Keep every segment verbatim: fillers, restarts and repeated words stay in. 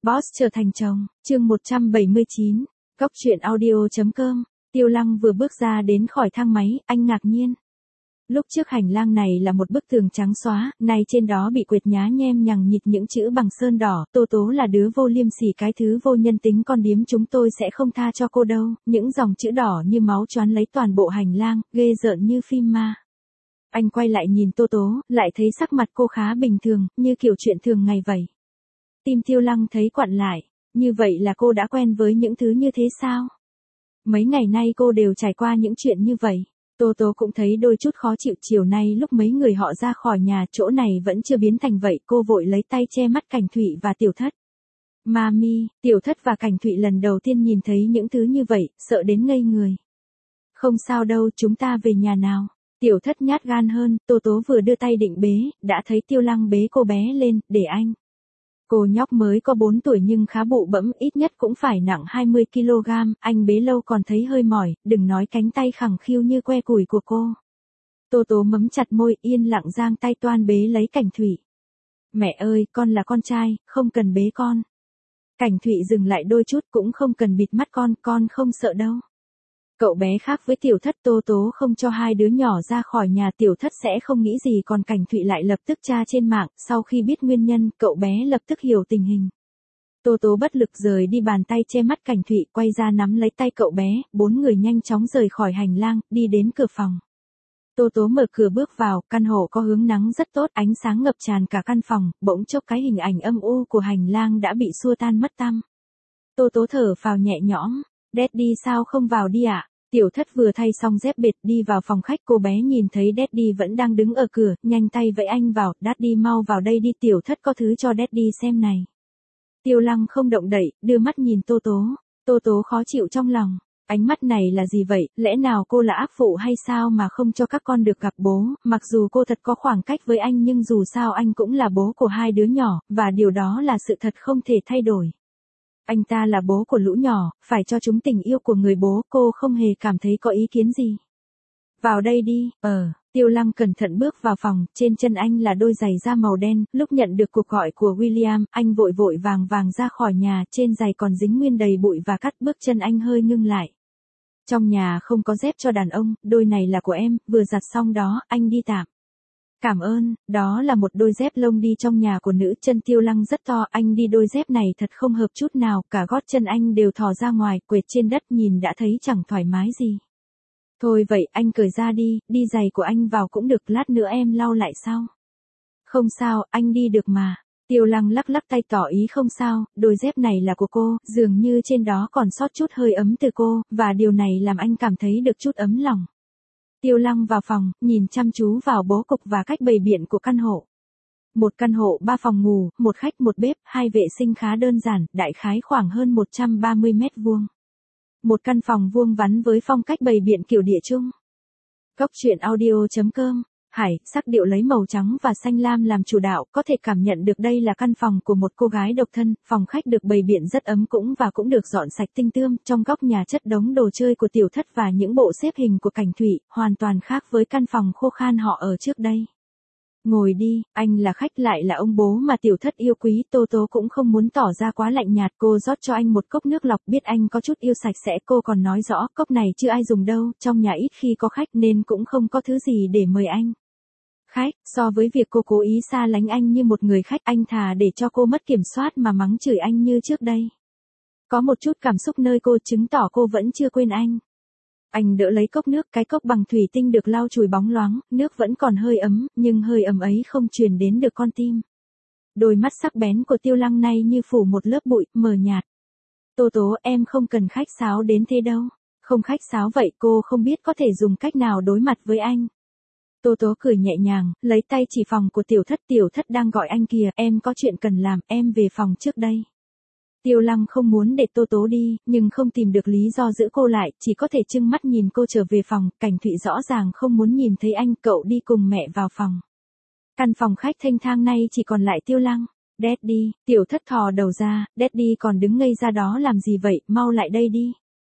Boss trở thành chồng, chương một trăm bảy mươi chín, Góc truyện audio.com, Tiêu Lăng vừa bước ra đến khỏi thang máy, anh ngạc nhiên. Lúc trước hành lang này là một bức tường trắng xóa, nay trên đó bị quệt nhá nhem nhằng nhịt những chữ bằng sơn đỏ, Tô Tố là đứa vô liêm sỉ cái thứ vô nhân tính con điếm chúng tôi sẽ không tha cho cô đâu, những dòng chữ đỏ như máu choán lấy toàn bộ hành lang, ghê rợn như phim ma. Anh quay lại nhìn Tô Tố, lại thấy sắc mặt cô khá bình thường, như kiểu chuyện thường ngày vậy. Tim Tiêu Lăng thấy quặn lại, như vậy là cô đã quen với những thứ như thế sao? Mấy ngày nay cô đều trải qua những chuyện như vậy. Tô Tố cũng thấy đôi chút khó chịu chiều nay lúc mấy người họ ra khỏi nhà chỗ này vẫn chưa biến thành vậy, cô vội lấy tay che mắt Cảnh Thụy và Tiểu Thất. Mami, Tiểu Thất và Cảnh Thụy lần đầu tiên nhìn thấy những thứ như vậy, sợ đến ngây người. Không sao đâu, chúng ta về nhà nào. Tiểu Thất nhát gan hơn, Tô Tố vừa đưa tay định bế, đã thấy Tiêu Lăng bế cô bé lên, để anh. Cô nhóc mới có bốn tuổi nhưng khá bụ bẫm, ít nhất cũng phải nặng hai mươi ki lô gam, anh bế lâu còn thấy hơi mỏi, đừng nói cánh tay khẳng khiu như que củi của cô. Tô Tố mấm chặt môi, yên lặng giang tay toan bế lấy Cảnh Thụy. Mẹ ơi, con là con trai, không cần bế con. Cảnh Thụy dừng lại đôi chút, cũng không cần bịt mắt con, con không sợ đâu. Cậu bé khác với Tiểu Thất, Tô Tố không cho hai đứa nhỏ ra khỏi nhà, Tiểu Thất sẽ không nghĩ gì, còn Cảnh Thụy lại lập tức tra trên mạng, sau khi biết nguyên nhân, cậu bé lập tức hiểu tình hình. Tô Tố bất lực rời đi bàn tay che mắt Cảnh Thụy, quay ra nắm lấy tay cậu bé, bốn người nhanh chóng rời khỏi hành lang, đi đến cửa phòng. Tô Tố mở cửa bước vào, căn hộ có hướng nắng rất tốt, ánh sáng ngập tràn cả căn phòng, bỗng chốc cái hình ảnh âm u của hành lang đã bị xua tan mất tăm. Tô Tố thở phào nhẹ nhõm, Daddy sao không vào đi ạ? À? Tiểu Thất vừa thay xong dép bệt đi vào phòng khách, cô bé nhìn thấy Daddy vẫn đang đứng ở cửa, nhanh tay vẫy anh vào, Daddy mau vào đây đi, Tiểu Thất có thứ cho Daddy xem này. Tiêu Lăng không động đậy, đưa mắt nhìn Tô Tố, Tô Tố khó chịu trong lòng, ánh mắt này là gì vậy, lẽ nào cô là ác phụ hay sao mà không cho các con được gặp bố, mặc dù cô thật có khoảng cách với anh nhưng dù sao anh cũng là bố của hai đứa nhỏ, và điều đó là sự thật không thể thay đổi. Anh ta là bố của lũ nhỏ, phải cho chúng tình yêu của người bố, cô không hề cảm thấy có ý kiến gì. Vào đây đi, ờ, Tiêu Lăng cẩn thận bước vào phòng, trên chân anh là đôi giày da màu đen, lúc nhận được cuộc gọi của William, anh vội vội vàng vàng ra khỏi nhà, trên giày còn dính nguyên đầy bụi và cắt, bước chân anh hơi ngưng lại. Trong nhà không có dép cho đàn ông, đôi này là của em, vừa giặt xong đó, anh đi tạm. Cảm ơn, đó là một đôi dép lông đi trong nhà của nữ, chân Tiêu Lăng rất to, anh đi đôi dép này thật không hợp chút nào, cả gót chân anh đều thò ra ngoài, quệt trên đất nhìn đã thấy chẳng thoải mái gì. Thôi vậy, anh cởi ra đi, đi giày của anh vào cũng được, lát nữa em lau lại sau. Không sao, anh đi được mà. Tiêu Lăng lắc lắc tay tỏ ý không sao, đôi dép này là của cô, dường như trên đó còn sót chút hơi ấm từ cô, và điều này làm anh cảm thấy được chút ấm lòng. Tiêu Lăng vào phòng, nhìn chăm chú vào bố cục và cách bày biện của căn hộ. Một căn hộ ba phòng ngủ, một khách một bếp, hai vệ sinh khá đơn giản, đại khái khoảng hơn một trăm ba mươi mét vuông. Một căn phòng vuông vắn với phong cách bày biện kiểu địa trung. Góc truyện audio.com, Hải, sắc điệu lấy màu trắng và xanh lam làm chủ đạo, có thể cảm nhận được đây là căn phòng của một cô gái độc thân, phòng khách được bày biện rất ấm cũng và cũng được dọn sạch tinh tươm, trong góc nhà chất đống đồ chơi của Tiểu Thất và những bộ xếp hình của Cảnh Thụy, hoàn toàn khác với căn phòng khô khan họ ở trước đây. Ngồi đi, anh là khách lại là ông bố mà Tiểu Thất yêu quý, Tô Tố cũng không muốn tỏ ra quá lạnh nhạt, cô rót cho anh một cốc nước lọc, biết anh có chút yêu sạch sẽ, cô còn nói rõ, cốc này chưa ai dùng đâu, trong nhà ít khi có khách nên cũng không có thứ gì để mời anh. Khách, so với việc cô cố ý xa lánh anh như một người khách, anh thà để cho cô mất kiểm soát mà mắng chửi anh như trước đây. Có một chút cảm xúc nơi cô chứng tỏ cô vẫn chưa quên anh. Anh đỡ lấy cốc nước, cái cốc bằng thủy tinh được lau chùi bóng loáng, nước vẫn còn hơi ấm, nhưng hơi ấm ấy không truyền đến được con tim. Đôi mắt sắc bén của Tiêu Lăng nay như phủ một lớp bụi, mờ nhạt. Tô Tố, em không cần khách sáo đến thế đâu. Không khách sáo vậy, cô không biết có thể dùng cách nào đối mặt với anh. Tô Tố cười nhẹ nhàng, lấy tay chỉ phòng của Tiểu Thất, Tiểu Thất đang gọi anh kìa, em có chuyện cần làm, em về phòng trước đây. Tiêu Lăng không muốn để Tô Tố đi, nhưng không tìm được lý do giữ cô lại, chỉ có thể trừng mắt nhìn cô trở về phòng, Cảnh Thụy rõ ràng không muốn nhìn thấy anh, cậu đi cùng mẹ vào phòng. Căn phòng khách thênh thang nay chỉ còn lại Tiêu Lăng. Daddy, Tiểu Thất thò đầu ra, Daddy còn đứng ngây ra đó làm gì vậy, mau lại đây đi.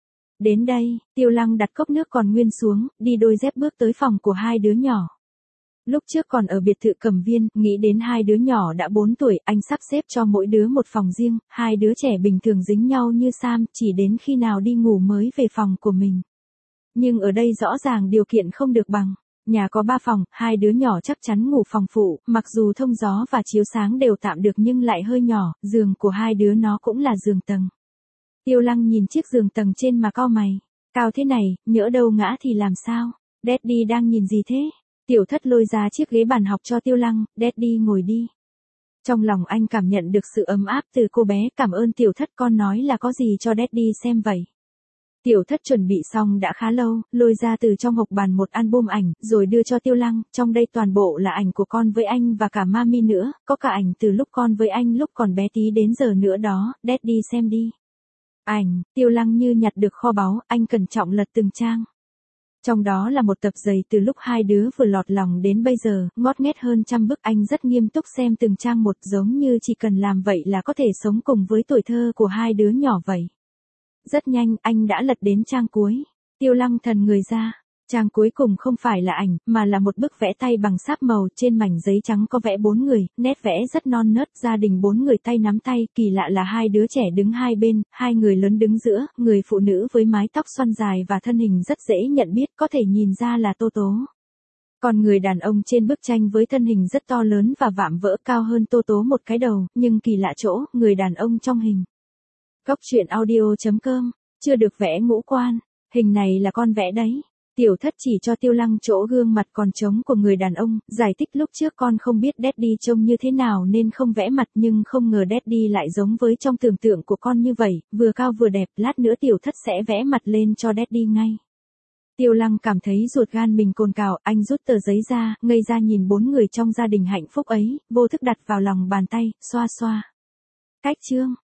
Đến đây, Tiêu Lăng đặt cốc nước còn nguyên xuống, đi đôi dép bước tới phòng của hai đứa nhỏ. Lúc trước còn ở biệt thự Cẩm Viên, nghĩ đến hai đứa nhỏ đã bốn tuổi, anh sắp xếp cho mỗi đứa một phòng riêng, hai đứa trẻ bình thường dính nhau như Sam, chỉ đến khi nào đi ngủ mới về phòng của mình. Nhưng ở đây rõ ràng điều kiện không được bằng. Nhà có ba phòng, hai đứa nhỏ chắc chắn ngủ phòng phụ, mặc dù thông gió và chiếu sáng đều tạm được nhưng lại hơi nhỏ, giường của hai đứa nó cũng là giường tầng. Tiêu Lăng nhìn chiếc giường tầng trên mà cau mày. Cao thế này, nhỡ đâu ngã thì làm sao? Daddy đang nhìn gì thế? Tiểu Thất lôi ra chiếc ghế bàn học cho Tiêu Lăng, Daddy ngồi đi. Trong lòng anh cảm nhận được sự ấm áp từ cô bé, cảm ơn Tiểu Thất, con nói là có gì cho Daddy xem vậy. Tiểu Thất chuẩn bị xong đã khá lâu, lôi ra từ trong hộc bàn một album ảnh, rồi đưa cho Tiêu Lăng, trong đây toàn bộ là ảnh của con với anh và cả Mami nữa, có cả ảnh từ lúc con với anh lúc còn bé tí đến giờ nữa đó, Daddy xem đi. Ảnh, Tiêu Lăng như nhặt được kho báu, anh cẩn trọng lật từng trang. Trong đó là một tập giày từ lúc hai đứa vừa lọt lòng đến bây giờ, ngót nghét hơn trăm bức, anh rất nghiêm túc xem từng trang một, giống như chỉ cần làm vậy là có thể sống cùng với tuổi thơ của hai đứa nhỏ vậy. Rất nhanh, anh đã lật đến trang cuối. Tiêu Lăng thần người ra. Trang cuối cùng không phải là ảnh, mà là một bức vẽ tay bằng sáp màu, trên mảnh giấy trắng có vẽ bốn người, nét vẽ rất non nớt, gia đình bốn người tay nắm tay, kỳ lạ là hai đứa trẻ đứng hai bên, hai người lớn đứng giữa, người phụ nữ với mái tóc xoăn dài và thân hình rất dễ nhận biết, có thể nhìn ra là Tô Tố. Còn người đàn ông trên bức tranh với thân hình rất to lớn và vạm vỡ, cao hơn Tô Tố một cái đầu, nhưng kỳ lạ chỗ, người đàn ông trong hình. Góc truyện audio chấm com, chưa được vẽ ngũ quan, hình này là con vẽ đấy. Tiểu Thất chỉ cho Tiêu Lăng chỗ gương mặt còn trống của người đàn ông, giải thích lúc trước con không biết Daddy trông như thế nào nên không vẽ mặt, nhưng không ngờ Daddy lại giống với trong tưởng tượng của con như vậy, vừa cao vừa đẹp, lát nữa Tiểu Thất sẽ vẽ mặt lên cho Daddy ngay. Tiêu Lăng cảm thấy ruột gan mình cồn cào, anh rút tờ giấy ra, ngây ra nhìn bốn người trong gia đình hạnh phúc ấy, vô thức đặt vào lòng bàn tay, xoa xoa. Cách chương.